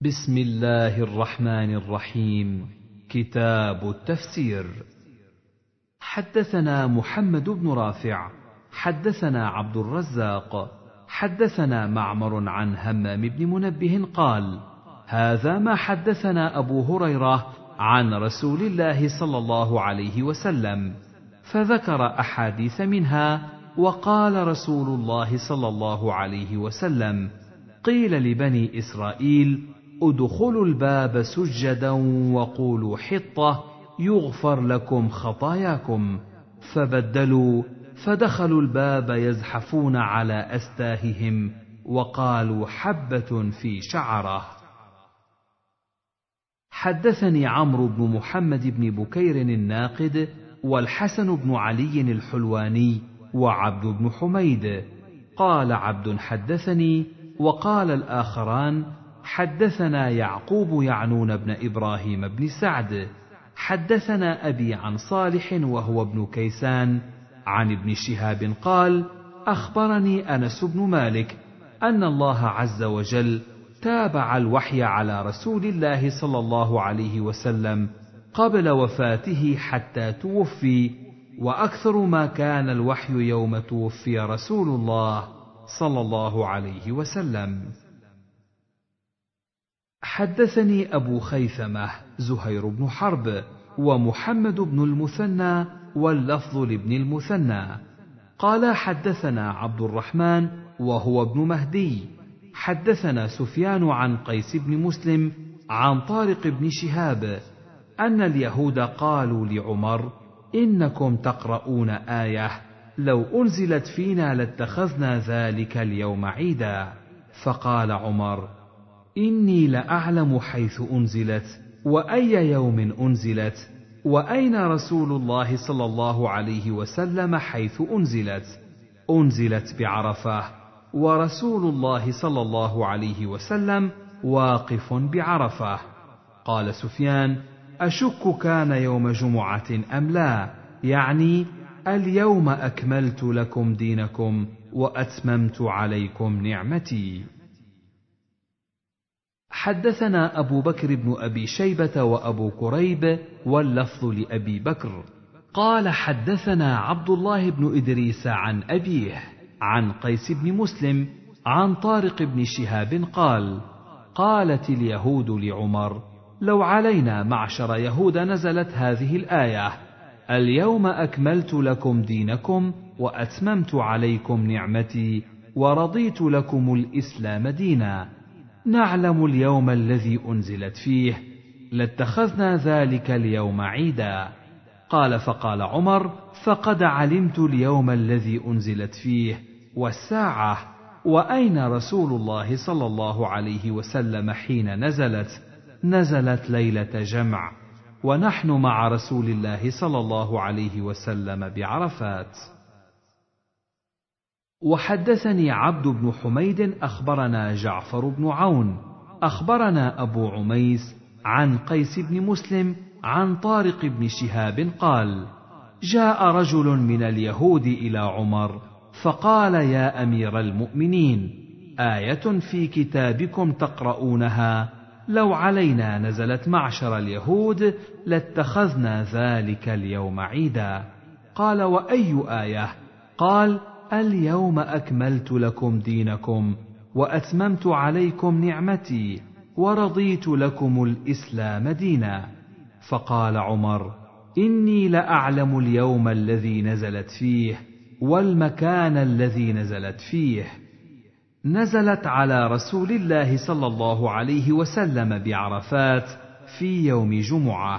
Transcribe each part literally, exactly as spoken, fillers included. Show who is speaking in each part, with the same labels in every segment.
Speaker 1: بسم الله الرحمن الرحيم. كتاب التفسير. حدثنا محمد بن رافع حدثنا عبد الرزاق حدثنا معمر عن همام بن منبه قال: هذا ما حدثنا أبو هريرة عن رسول الله صلى الله عليه وسلم، فذكر أحاديث منها، وقال رسول الله صلى الله عليه وسلم: قيل لبني إسرائيل: ادخلوا الباب سجدا وقولوا حطة يغفر لكم خطاياكم، فبدلوا فدخلوا الباب يزحفون على أستاههم وقالوا حبة في شعره. حدثني عمرو بن محمد بن بكير الناقد والحسن بن علي الحلواني وعبد بن حميد. قال عبد: حدثني، وقال الآخران: حدثنا يعقوب يعنون بن إبراهيم بن سعد حدثنا أبي عن صالح وهو ابن كيسان عن ابن شهاب قال: أخبرني أنس بن مالك أن الله عز وجل تابع الوحي على رسول الله صلى الله عليه وسلم قبل وفاته حتى توفي، وأكثر ما كان الوحي يوم توفي رسول الله صلى الله عليه وسلم. حدثني أبو خيثمة زهير بن حرب ومحمد بن المثنى واللفظ لابن المثنى قال: حدثنا عبد الرحمن وهو ابن مهدي حدثنا سفيان عن قيس بن مسلم عن طارق بن شهاب أن اليهود قالوا لعمر: إنكم تقرؤون آية لو أنزلت فينا لاتخذنا ذلك اليوم عيدا. فقال عمر: إني لأعلم حيث أنزلت وأي يوم أنزلت، وأين رسول الله صلى الله عليه وسلم حيث أنزلت. أنزلت بعرفة، ورسول الله صلى الله عليه وسلم واقف بعرفة. قال سفيان: أشك كان يوم جمعة أم لا، يعني اليوم أكملت لكم دينكم وأتممت عليكم نعمتي. حدثنا أبو بكر بن أبي شيبة وأبو كريب واللفظ لأبي بكر قال: حدثنا عبد الله بن إدريس عن أبيه عن قيس بن مسلم عن طارق بن شهاب قال: قالت اليهود لعمر: لو علينا معشر يهود نزلت هذه الآية: اليوم أكملت لكم دينكم وأتممت عليكم نعمتي ورضيت لكم الإسلام دينا، نعلم اليوم الذي أنزلت فيه لاتخذنا ذلك اليوم عيدا. قال: فقال عمر: فقد علمت اليوم الذي أنزلت فيه والساعة، وأين رسول الله صلى الله عليه وسلم حين نزلت؟ نزلت ليلة جمع، ونحن مع رسول الله صلى الله عليه وسلم بعرفات. وحدثني عبد بن حميد أخبرنا جعفر بن عون أخبرنا أبو عميس عن قيس بن مسلم عن طارق بن شهاب قال: جاء رجل من اليهود إلى عمر فقال: يا أمير المؤمنين، آية في كتابكم تقرؤونها لو علينا نزلت معشر اليهود لاتخذنا ذلك اليوم عيدا. قال: وأي آية؟ قال: اليوم أكملت لكم دينكم وأتممت عليكم نعمتي ورضيت لكم الإسلام دينا. فقال عمر: إني لأعلم اليوم الذي نزلت فيه والمكان الذي نزلت فيه. نزلت على رسول الله صلى الله عليه وسلم بعرفات في يوم جمعة.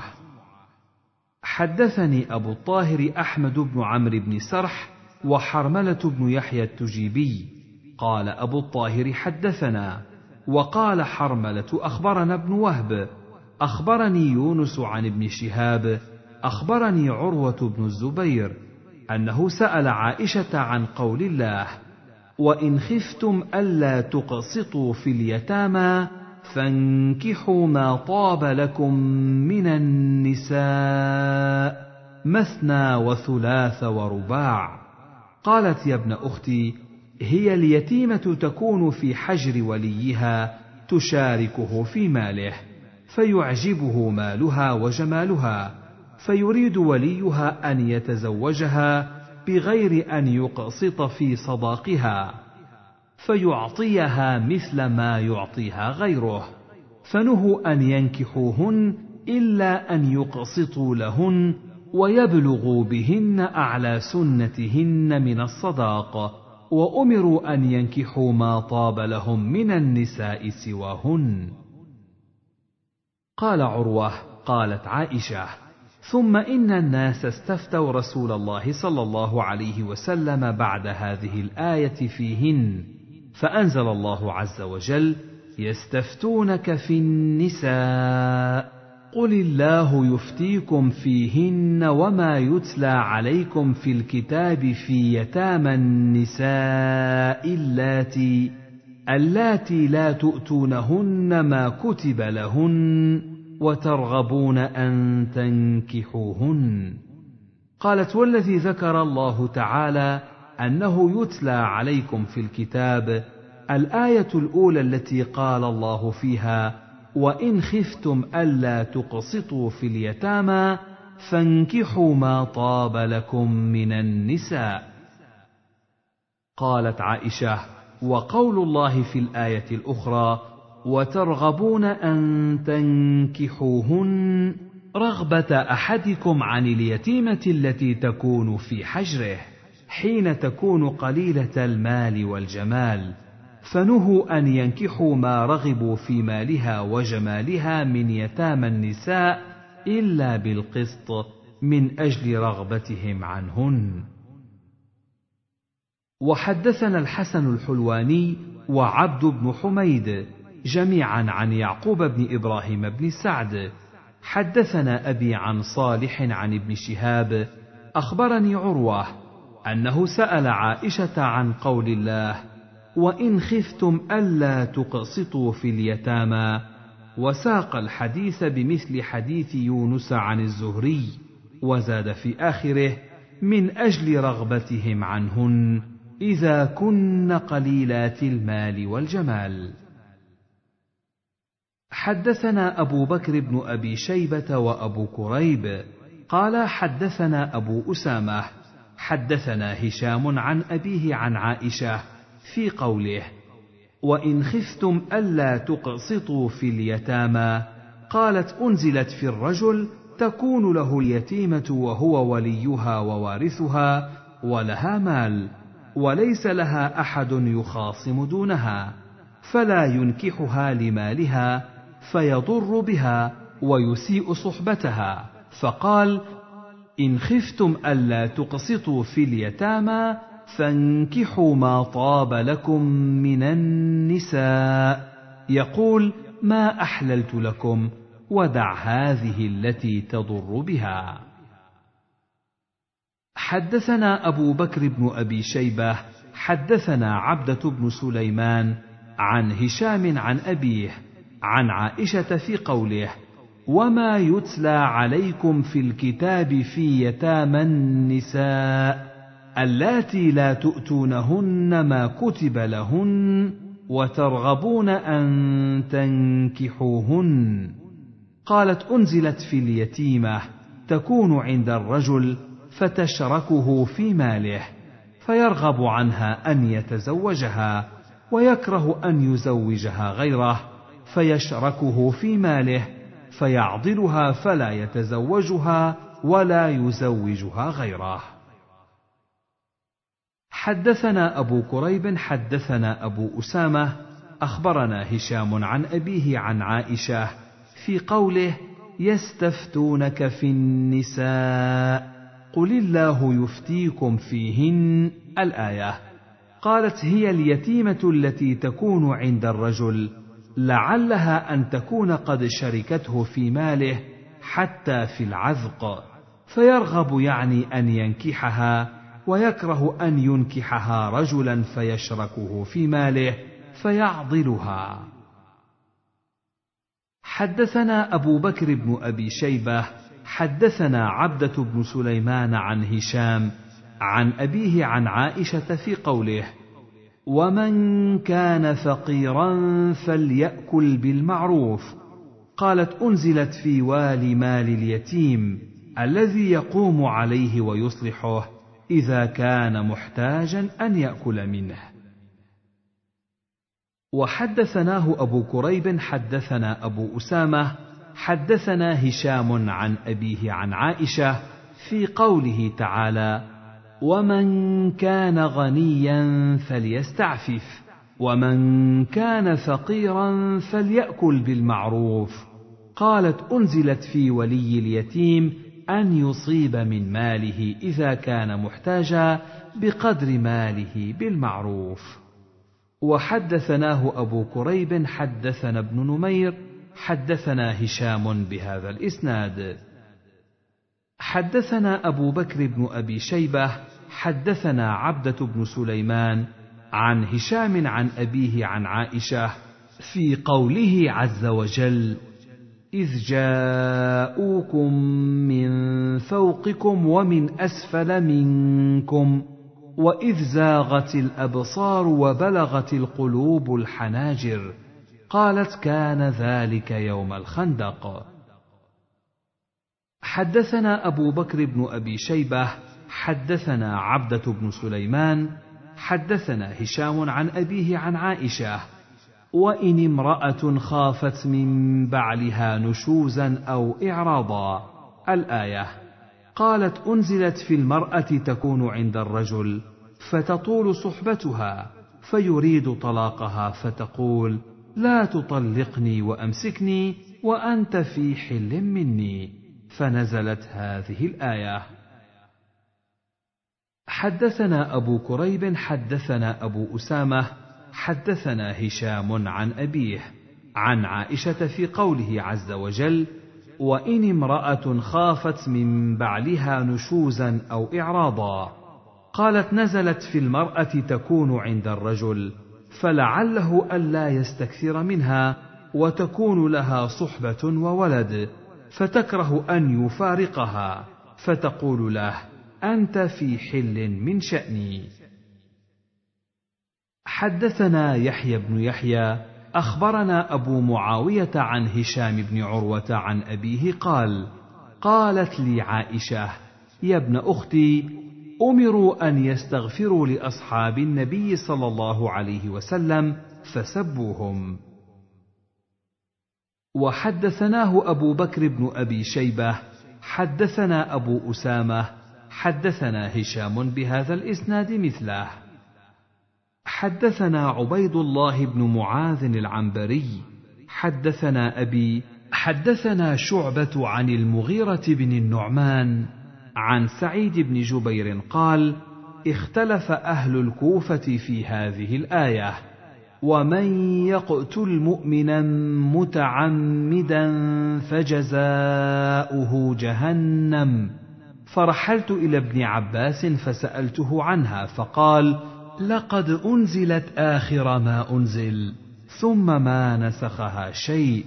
Speaker 1: حدثني أبو الطاهر أحمد بن عمرو بن سرح وحرملة بن يحيى التجيبي قال أبو الطاهر: حدثنا. وقال حرملة: أخبرنا ابن وهب أخبرني يونس عن ابن شهاب أخبرني عروة بن الزبير أنه سأل عائشة عن قول الله: وإن خفتم ألا تقسطوا في اليتامى فانكحوا ما طاب لكم من النساء مثنى وثلاث ورباع. قالت: يا ابن أختي، هي اليتيمة تكون في حجر وليها تشاركه في ماله، فيعجبه مالها وجمالها، فيريد وليها أن يتزوجها بغير أن يقسط في صداقها، فيعطيها مثل ما يعطيها غيره، فنهوا أن ينكحوهن إلا أن يقسطوا لهن ويبلغوا بهن أعلى سنتهن من الصداق، وأمروا أن ينكحوا ما طاب لهم من النساء سواهن. قال عروة: قالت عائشة: ثم إن الناس استفتوا رسول الله صلى الله عليه وسلم بعد هذه الآية فيهن، فأنزل الله عز وجل: يستفتونك في النساء قل الله يفتيكم فيهن وما يتلى عليكم في الكتاب في يتامى النساء اللاتي اللاتي لا تؤتونهن ما كتب لهن وترغبون أن تنكحوهن. قالت: والذي ذكر الله تعالى أنه يتلى عليكم في الكتاب الآية الأولى التي قال الله فيها: وإن خفتم ألا تقسطوا في اليتامى فانكحوا ما طاب لكم من النساء. قالت عائشة: وقول الله في الآية الأخرى: وترغبون أن تنكحوهن رغبة أحدكم عن اليتيمة التي تكون في حجره حين تكون قليلة المال والجمال، فنهوا أن ينكحوا ما رغبوا في مالها وجمالها من يتامى النساء إلا بالقسط من أجل رغبتهم عنهن. وحدثنا الحسن الحلواني وعبد بن حميد جميعا عن يعقوب بن إبراهيم بن سعد حدثنا أبي عن صالح عن ابن شهاب أخبرني عروة أنه سأل عائشة عن قول الله: وإن خفتم ألا تقسطوا في اليتامى، وساق الحديث بمثل حديث يونس عن الزهري، وزاد في آخره: من أجل رغبتهم عنهن إذا كن قليلات المال والجمال. حدثنا أبو بكر بن أبي شيبة وأبو كريب قال حدثنا أبو أسامة حدثنا هشام عن أبيه عن عائشة في قوله: وإن خفتم ألا تقسطوا في اليتامى، قالت: أنزلت في الرجل تكون له اليتيمة وهو وليها ووارثها ولها مال، وليس لها أحد يخاصم دونها، فلا ينكحها لمالها فيضر بها ويسيء صحبتها، فقال: إن خفتم ألا تقسطوا في اليتامى فانكحوا ما طاب لكم من النساء، يقول: ما أحللت لكم، ودع هذه التي تضر بها. حدثنا أبو بكر بن أبي شيبة حدثنا عبدة بن سليمان عن هشام عن أبيه عن عائشة في قوله: وما يتلى عليكم في الكتاب في يتامى النساء اللاتي لا تؤتونهن ما كتب لهن وترغبون أن تنكحوهن. قالت: أنزلت في اليتيمة تكون عند الرجل فتشركه في ماله، فيرغب عنها أن يتزوجها ويكره أن يزوجها غيره، فيشركه في ماله فيعضلها فلا يتزوجها ولا يزوجها غيره. حدثنا أبو كريب حدثنا أبو أسامة أخبرنا هشام عن أبيه عن عائشة في قوله: يستفتونك في النساء قل الله يفتيكم فيهن الآية. قالت: هي اليتيمة التي تكون عند الرجل، لعلها أن تكون قد شركته في ماله حتى في العذق، فيرغب يعني أن ينكحها، ويكره أن ينكحها رجلا فيشركه في ماله فيعضلها. حدثنا أبو بكر بن أبي شيبة حدثنا عبدة بن سليمان عن هشام عن أبيه عن عائشة في قوله: ومن كان فقيرا فليأكل بالمعروف. قالت: أنزلت في والي مال اليتيم الذي يقوم عليه ويصلحه إذا كان محتاجا أن يأكل منه. وحدثناه أبو كريب حدثنا أبو أسامة حدثنا هشام عن أبيه عن عائشة في قوله تعالى: ومن كان غنيا فليستعفف ومن كان فقيرا فليأكل بالمعروف. قالت: أنزلت في ولي اليتيم أن يصيب من ماله إذا كان محتاجا بقدر ماله بالمعروف. وحدثناه أبو كريب حدثنا ابن نمير حدثنا هشام بهذا الإسناد. حدثنا أبو بكر بن أبي شيبة حدثنا عبدة بن سليمان عن هشام عن أبيه عن عائشة في قوله عز وجل: إذ جاءوكم من فوقكم ومن أسفل منكم وإذ زاغت الأبصار وبلغت القلوب الحناجر. قالت: كان ذلك يوم الخندق. حدثنا أبو بكر بن أبي شيبة حدثنا عبدة بن سليمان حدثنا هشام عن أبيه عن عائشة: وإن امرأة خافت من بعلها نشوزا أو إعراضا. الآية. قالت: أنزلت في المرأة تكون عند الرجل فتطول صحبتها فيريد طلاقها فتقول: لا تطلقني وأمسكني وأنت في حل مني، فنزلت هذه الآية. حدثنا أبو كريب حدثنا أبو أسامة حدثنا هشام عن أبيه عن عائشة في قوله عز وجل: وإن امرأة خافت من بعلها نشوزا أو إعراضا. قالت: نزلت في المرأة تكون عند الرجل فلعله ألا يستكثر منها وتكون لها صحبة وولد فتكره أن يفارقها فتقول له: أنت في حل من شأني. حدثنا يحيى بن يحيى أخبرنا أبو معاوية عن هشام بن عروة عن أبيه قال: قالت لي عائشة: يا ابن أختي، أمروا أن يستغفروا لأصحاب النبي صلى الله عليه وسلم فسبوهم. وحدثناه أبو بكر بن أبي شيبة حدثنا أبو أسامة حدثنا هشام بهذا الإسناد مثله. حدثنا عبيد الله بن معاذ العنبري حدثنا أبي حدثنا شعبة عن المغيرة بن النعمان عن سعيد بن جبير قال: اختلف أهل الكوفة في هذه الآية: ومن يقتل مؤمنا متعمدا فجزاؤه جهنم. فرحلت إلى ابن عباس فسألته عنها فقال: لقد أنزلت آخر ما أنزل ثم ما نسخها شيء.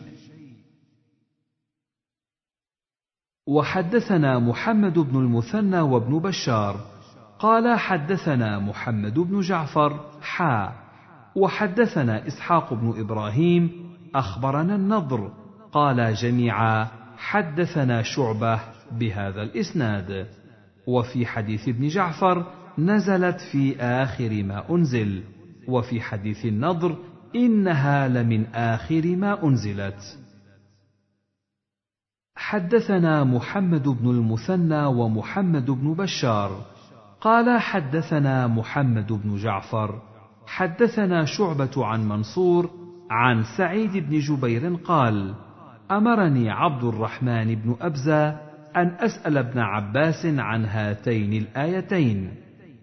Speaker 1: وحدثنا محمد بن المثنى وابن بشار قال: حدثنا محمد بن جعفر حا وحدثنا إسحاق بن إبراهيم أخبرنا النضر قال جميعا: حدثنا شعبة بهذا الإسناد. وفي حديث ابن جعفر: نزلت في آخر ما أنزل. وفي حديث النضر: إنها لمن آخر ما أنزلت. حدثنا محمد بن المثنى ومحمد بن بشار قال: حدثنا محمد بن جعفر حدثنا شعبة عن منصور عن سعيد بن جبير قال: أمرني عبد الرحمن بن أبزة أن أسأل ابن عباس عن هاتين الآيتين: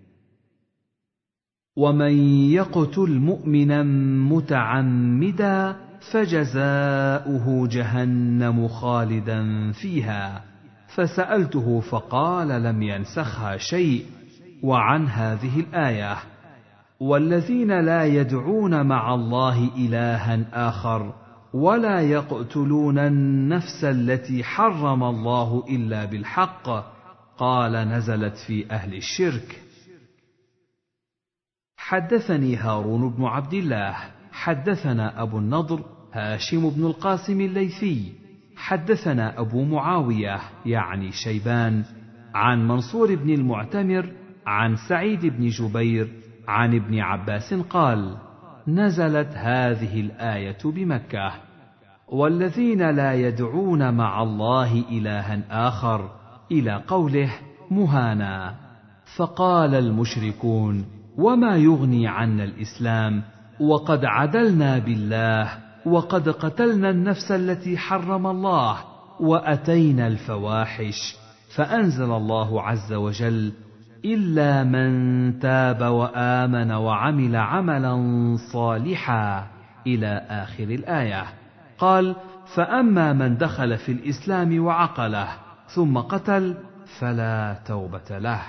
Speaker 1: ومن يقتل مؤمنا متعمدا فجزاؤه جهنم خالدا فيها. فسألته فقال: لم ينسخها شيء. وعن هذه الآية: والذين لا يدعون مع الله إلها آخر ولا يقتلون النفس التي حرم الله إلا بالحق. قال: نزلت في أهل الشرك. حدثني هارون بن عبد الله حدثنا أبو النضر هاشم بن القاسم الليثي حدثنا أبو معاوية يعني شيبان عن منصور بن المعتمر عن سعيد بن جبير عن ابن عباس قال: نزلت هذه الآية بمكة: والذين لا يدعون مع الله إلها آخر، إلى قوله: مهانا. فقال المشركون: وما يغني عنا الإسلام وقد عدلنا بالله وقد قتلنا النفس التي حرم الله وأتينا الفواحش. فأنزل الله عز وجل: إلا من تاب وآمن وعمل عملا صالحا إلى آخر الآية. قال: فأما من دخل في الإسلام وعقله ثم قتل فلا توبة له.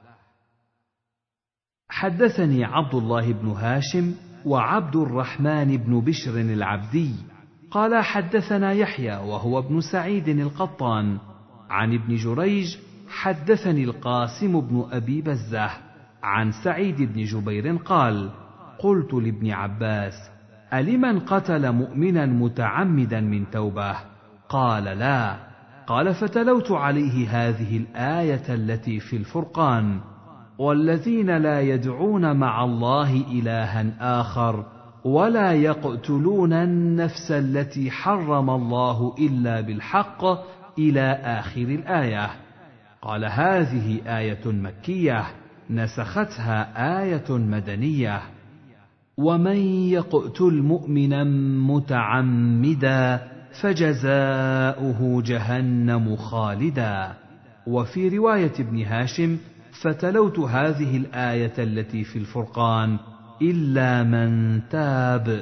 Speaker 1: حدثني عبد الله بن هاشم وعبد الرحمن بن بشر العبدي قال: حدثنا يحيى وهو ابن سعيد القطان عن ابن جريج حدثني القاسم بن أبي بزة عن سعيد بن جبير قال: قلت لابن عباس: ألمن قتل مؤمنا متعمدا من توبة؟ قال: لا. قال: فتلوت عليه هذه الآية التي في الفرقان: والذين لا يدعون مع الله إلها آخر ولا يقتلون النفس التي حرم الله إلا بالحق إلى آخر الآية. قال: هذه آية مكية نسختها آية مدنية: ومن يقتل مؤمنا متعمدا فجزاؤه جهنم خالدا. وفي رواية ابن هاشم: فتلوت هذه الآية التي في الفرقان: إلا من تاب.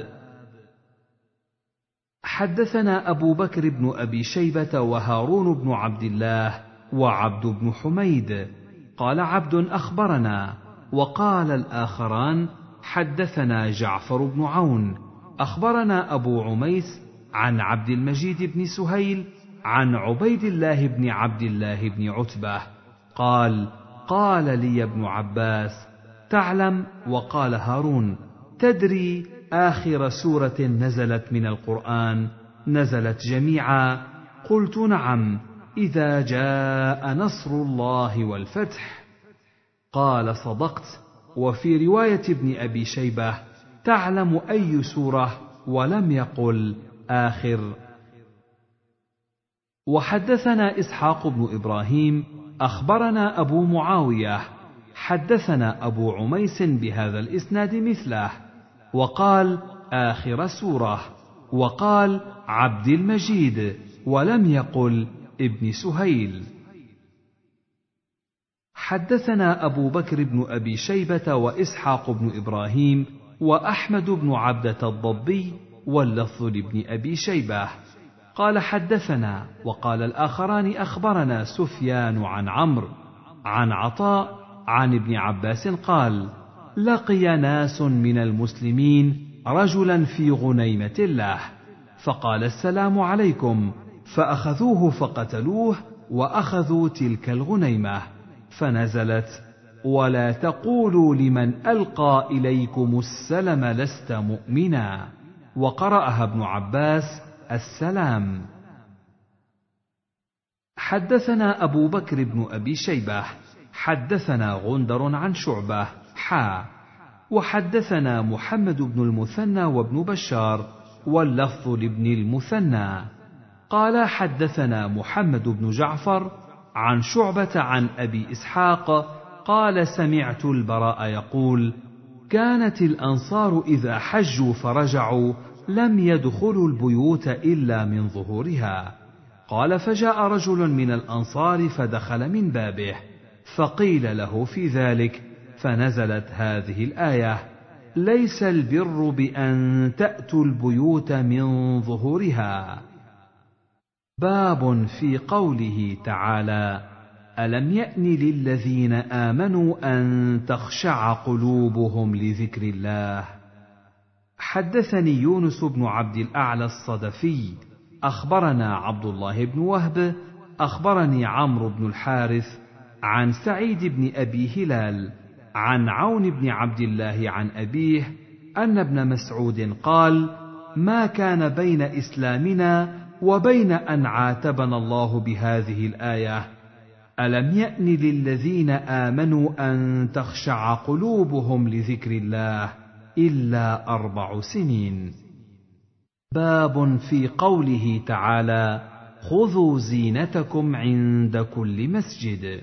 Speaker 1: حدثنا أبو بكر بن أبي شيبة وهارون بن عبد الله وعبد بن حميد قال عبد أخبرنا، وقال الآخران: حدثنا جعفر بن عون أخبرنا أبو عميس عن عبد المجيد بن سهيل عن عبيد الله بن عبد الله بن عتبة قال: قال لي ابن عباس: تعلم، وقال هارون: تدري آخر سورة نزلت من القرآن نزلت جميعا؟ قلت: نعم، إذا جاء نصر الله والفتح. قال: صدقت. وفي رواية ابن أبي شيبة: تعلم أي سورة؟ ولم يقل آخر. وحدثنا إسحاق بن إبراهيم أخبرنا أبو معاوية حدثنا أبو عميس بهذا الإسناد مثله، وقال: آخر سورة، وقال: عبد المجيد، ولم يقل ابن سهيل. حدثنا أبو بكر بن أبي شيبة وإسحاق بن إبراهيم وأحمد بن عبدة الضبي واللفظ لابن أبي شيبة قال: حدثنا، وقال الآخران: أخبرنا سفيان عن عمرو عن عطاء عن ابن عباس قال: لقي ناس من المسلمين رجلا في غنيمة الله فقال: السلام عليكم، فأخذوه فقتلوه وأخذوا تلك الغنيمة، فنزلت: ولا تقولوا لمن ألقى إليكم السلم لست مؤمنا، وقرأها ابن عباس: السلام. حدثنا أبو بكر بن أبي شيبة حدثنا غندر عن شعبة حا وحدثنا محمد بن المثنى وابن بشار واللفظ لابن المثنى قال: حدثنا محمد بن جعفر عن شعبة عن أبي إسحاق قال: سمعت البراء يقول: كانت الأنصار إذا حجوا فرجعوا لم يدخلوا البيوت إلا من ظهورها. قال: فجاء رجل من الأنصار فدخل من بابه، فقيل له في ذلك، فنزلت هذه الآية: ليس البر بأن تأتوا البيوت من ظهورها. باب في قوله تعالى: ألم يأن للذين آمنوا أن تخشع قلوبهم لذكر الله. حدثني يونس بن عبد الأعلى الصدفي أخبرنا عبد الله بن وهب أخبرني عمرو بن الحارث عن سعيد بن أبي هلال عن عون بن عبد الله عن أبيه أن ابن مسعود قال: ما كان بين إسلامنا وبين أن عاتبنا الله بهذه الآية: ألم يأن للذين آمنوا أن تخشع قلوبهم لذكر الله إلا أربع سنين. باب في قوله تعالى: خذوا زينتكم عند كل مسجد.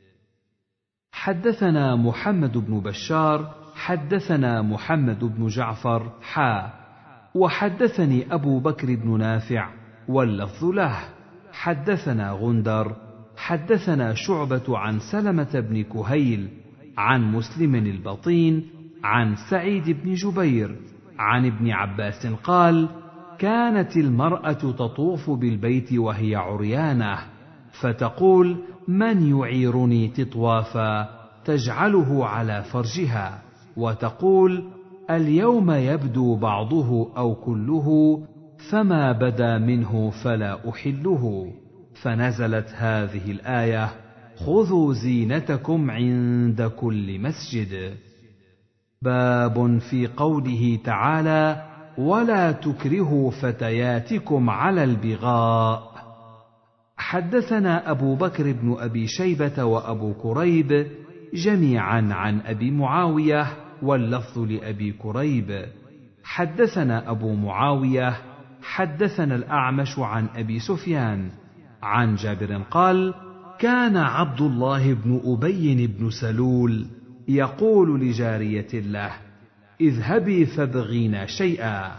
Speaker 1: حدثنا محمد بن بشار حدثنا محمد بن جعفر حا وحدثني أبو بكر بن نافع واللفظ له حدثنا غندر حدثنا شعبة عن سلمة بن كهيل عن مسلم البطين عن سعيد بن جبير عن ابن عباس قال: كانت المرأة تطوف بالبيت وهي عريانة فتقول: من يعيرني تطوافا، تجعله على فرجها، وتقول: اليوم يبدو بعضه أو كله، فما بدا منه فلا أحله. فنزلت هذه الآية: خذوا زينتكم عند كل مسجد. باب في قوله تعالى: ولا تكرهوا فتياتكم على البغاء. حدثنا أبو بكر بن أبي شيبة وأبو كريب جميعا عن أبي معاوية واللفظ لأبي كريب. حدثنا أبو معاوية حدثنا الأعمش عن أبي سفيان عن جابر قال: كان عبد الله بن أبي بن سلول يقول لجارية له: اذهبي فابغينا شيئا.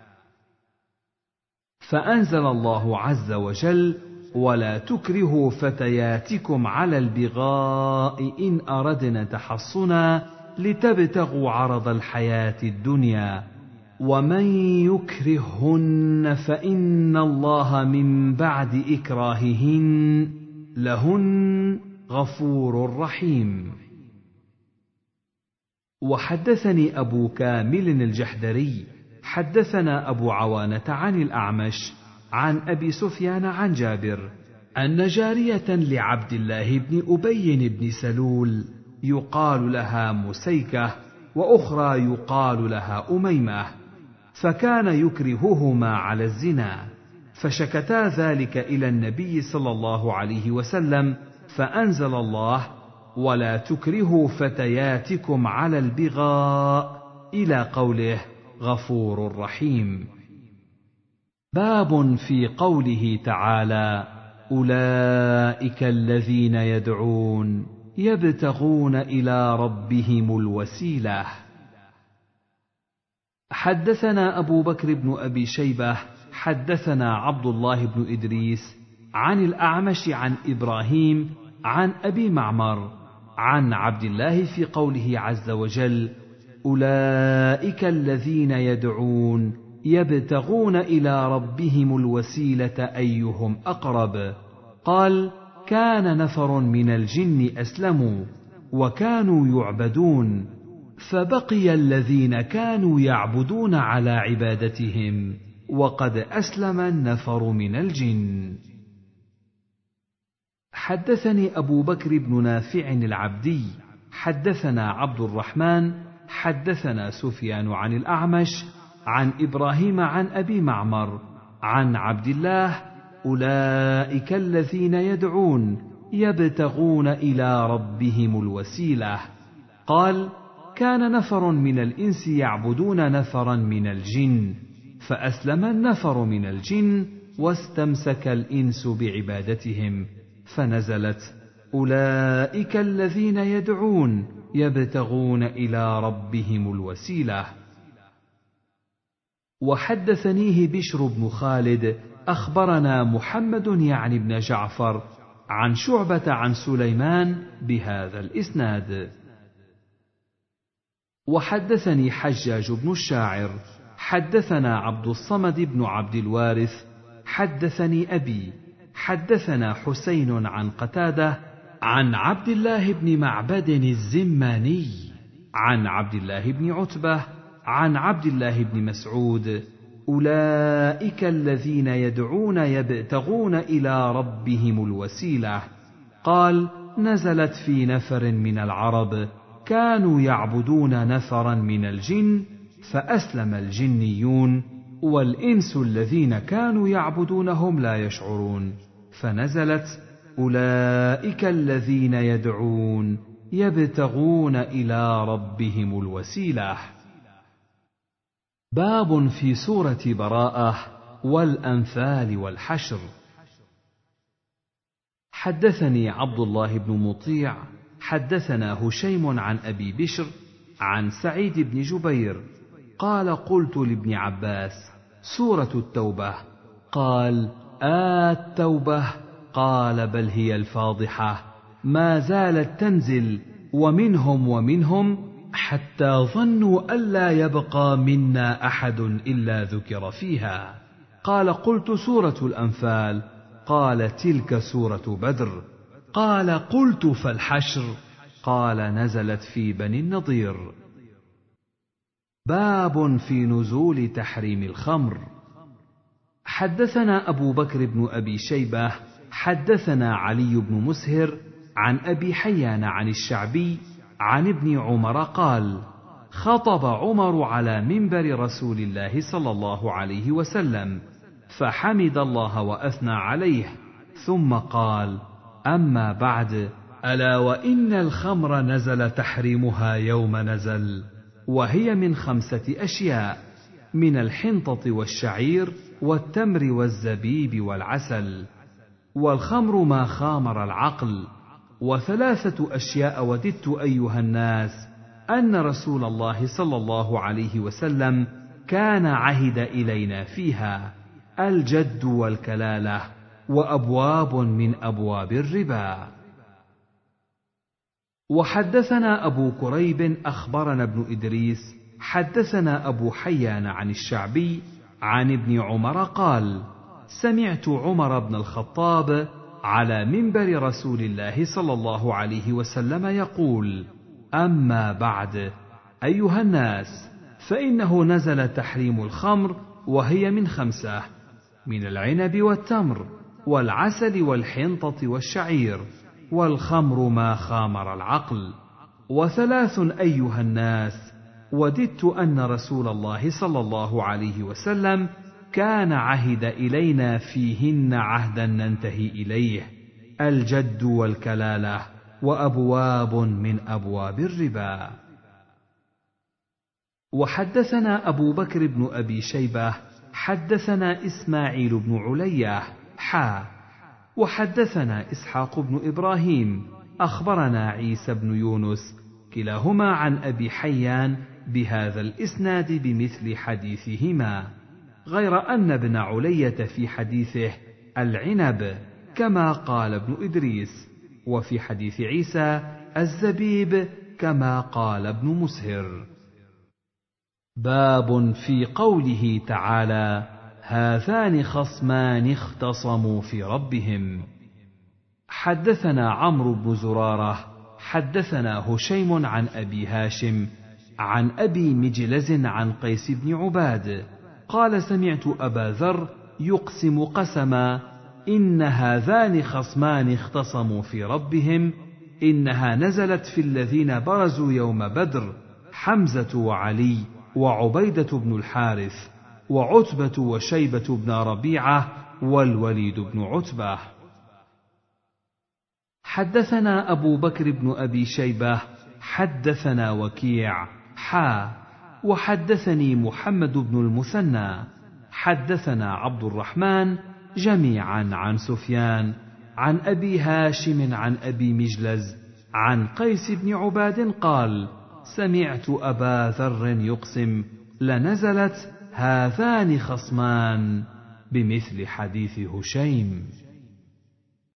Speaker 1: فأنزل الله عز وجل: ولا تكرهوا فتياتكم على البغاء إن أردنا تحصنا لتبتغوا عرض الحياة الدنيا، ومن يكرههن فإن الله من بعد إكراههن لهن غفور رحيم. وحدثني أبو كامل الجحدري حدثنا أبو عوانة عن الأعمش عن أبي سفيان عن جابر أن جارية لعبد الله بن أبي بن سلول يقال لها مسيكة وأخرى يقال لها أميمة، فكان يكرههما على الزنا، فشكتا ذلك إلى النبي صلى الله عليه وسلم، فأنزل الله: ولا تكرهوا فتياتكم على البغاء إلى قوله: غفور رحيم. باب في قوله تعالى: أولئك الذين يدعون يبتغون إلى ربهم الوسيلة. حدثنا أبو بكر بن أبي شيبة حدثنا عبد الله بن إدريس عن الأعمش عن إبراهيم عن أبي معمر عن عبد الله في قوله عز وجل: أولئك الذين يدعون يبتغون إلى ربهم الوسيلة أيهم أقرب. قال: كان نفر من الجن أسلموا وكانوا يعبدون، فبقي الذين كانوا يعبدون على عبادتهم، وقد أسلم النفر من الجن. حدثني أبو بكر بن نافع العبدي حدثنا عبد الرحمن حدثنا سفيان عن الأعمش عن إبراهيم عن أبي معمر عن عبد الله: أولئك الذين يدعون يبتغون إلى ربهم الوسيلة. قال: كان نفر من الإنس يعبدون نفرا من الجن، فأسلم النفر من الجن واستمسك الإنس بعبادتهم، فنزلت: أولئك الذين يدعون يبتغون إلى ربهم الوسيلة. وحدثنيه بشر بن خالد أخبرنا محمد يعني بن جعفر عن شعبة عن سليمان بهذا الإسناد. وحدثني حجاج بن الشاعر حدثنا عبد الصمد بن عبد الوارث حدثني أبي حدثنا حسين عن قتادة عن عبد الله بن معبد الزماني عن عبد الله بن عتبة عن عبد الله بن مسعود: أولئك الذين يدعون يبتغون إلى ربهم الوسيلة. قال: نزلت في نفر من العرب كانوا يعبدون نفرا من الجن فأسلم الجنيون، والإنس الذين كانوا يعبدونهم لا يشعرون، فنزلت: أولئك الذين يدعون يبتغون إلى ربهم الوسيلة. باب في سورة براءة والأنفال والحشر. حدثني عبد الله بن مطيع حدثنا هشيم عن أبي بشر عن سعيد بن جبير قال: قلت لابن عباس: سورة التوبة. قال: آه التوبة. قال: بل هي الفاضحة، ما زالت تنزل ومنهم ومنهم حتى ظنوا ألا يبقى منا أحد إلا ذكر فيها. قال: قلت: سورة الأنفال. قال: تلك سورة بدر. قال: قلت: فالحشر. قال: نزلت في بني النضير. باب في نزول تحريم الخمر. حدثنا أبو بكر بن أبي شيبة حدثنا علي بن مسهر عن أبي حيان عن الشعبي عن ابن عمر قال: خطب عمر على منبر رسول الله صلى الله عليه وسلم فحمد الله وأثنى عليه، ثم قال: أما بعد، ألا وإن الخمر نزل تحريمها يوم نزل، وهي من خمسة أشياء: من الحنطة والشعير والتمر والزبيب والعسل، والخمر ما خامر العقل. وثلاثة أشياء وددت أيها الناس أن رسول الله صلى الله عليه وسلم كان عهد إلينا فيها: الجد والكلالة، وأبواب من أبواب الربا. وحدثنا أبو كريب أخبرنا ابن إدريس حدثنا أبو حيان عن الشعبي عن ابن عمر قال: سمعت عمر بن الخطاب على منبر رسول الله صلى الله عليه وسلم يقول: أما بعد، أيها الناس، فإنه نزل تحريم الخمر وهي من خمسة: من العنب والتمر والعسل والحنطة والشعير، والخمر ما خامر العقل. وثلاث أيها الناس وددت أن رسول الله صلى الله عليه وسلم كان عهد إلينا فيهن عهدا ننتهي إليه: الجد والكلالة، وأبواب من أبواب الربا. وحدثنا أبو بكر بن أبي شيبة حدثنا إسماعيل بن علية حا وحدثنا إسحاق بن إبراهيم أخبرنا عيسى بن يونس كلاهما عن أبي حيان بهذا الإسناد بمثل حديثهما، غير أن ابن علية في حديثه العنب كما قال ابن إدريس، وفي حديث عيسى الزبيب كما قال ابن مسهر. باب في قوله تعالى: هذان خصمان اختصموا في ربهم. حدثنا عمرو بن زرارة حدثنا هشيم عن أبي هاشم عن أبي مجلز عن قيس بن عباد قال: سمعت أبا ذر يقسم قسما: إن هذان خصمان اختصموا في ربهم، إنها نزلت في الذين برزوا يوم بدر: حمزة وعلي وعبيدة بن الحارث وعتبة وشيبة بن ربيعة والوليد بن عتبة. حدثنا أبو بكر بن أبي شيبة حدثنا وكيع حا وحدثني محمد بن المثنى حدثنا عبد الرحمن جميعا عن سفيان عن أبي هاشم عن أبي مجلز عن قيس بن عباد قال: سمعت أبا ذر يقسم: لنزلت هذان خصمان، بمثل حديث هشيم.